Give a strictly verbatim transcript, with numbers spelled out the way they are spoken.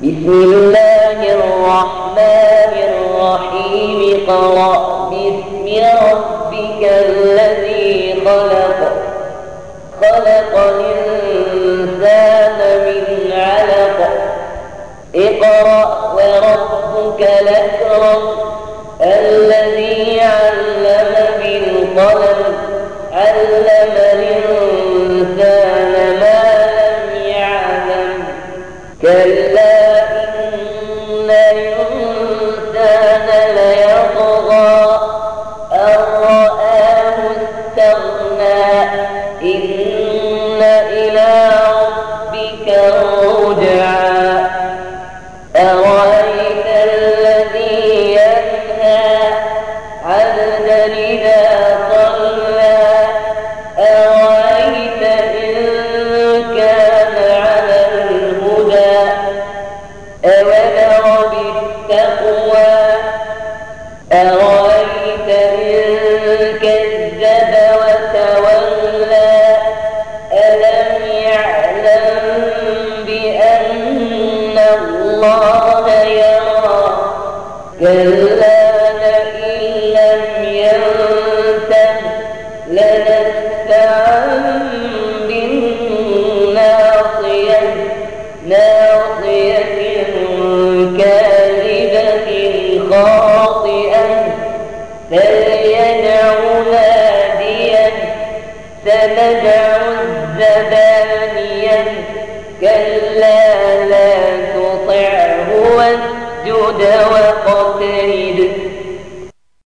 بسم الله الرحمن الرحيم اقرأ باسم ربك الذي خلق خلق الإنسان من علق اقرأ وربك الأكرم الذي علم بالقلم علم الإنسان ما لم يعلم كلا إن الإنسان ليطغى أن رآه استغنى إن إلى ربك الرجعى أرأيت الذي ينهى عبدا إذا صلى أرأيت إن كان على الهدى أوامر بالتقوى أرأيت إن كذب وتولى ألم يعلم بأن الله يرى كلا لئن لم ينته لنسفعا بالناصية ناصية كاذبة خاطئة فليدع ناديا سندع الزبانية كلا لا تطعه واسجد واقترب